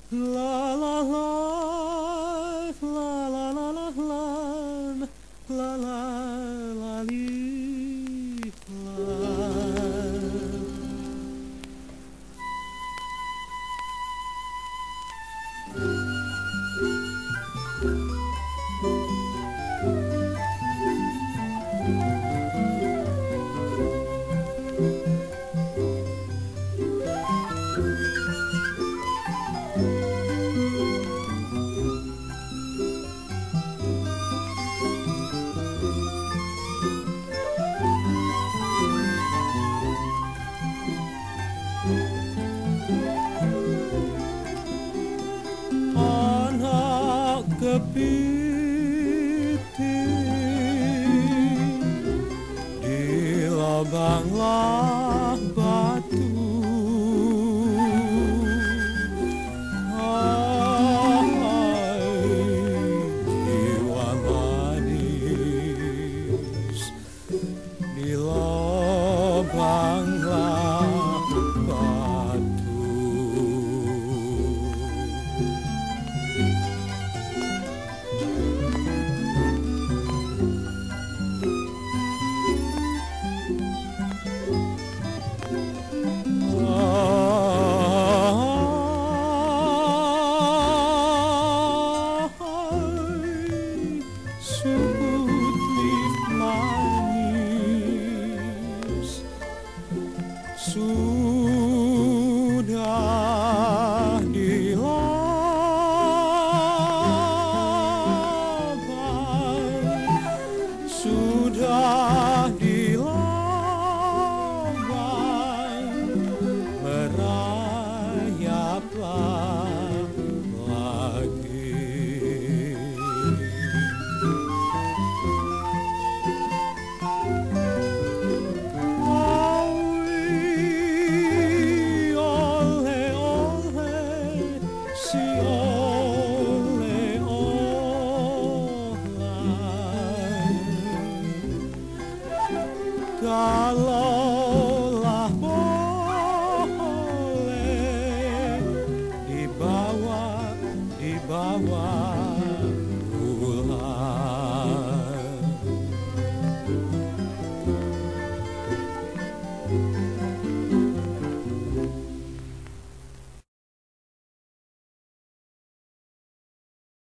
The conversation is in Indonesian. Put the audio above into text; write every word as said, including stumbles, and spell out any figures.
La la la, la la la la la, la la la li, la. Anak kepiting di lubanglah batu. Hai jiwa manis di lubanglah batu. Sudah dilabang, sudah dilabang, merayaplah lagi. Kalau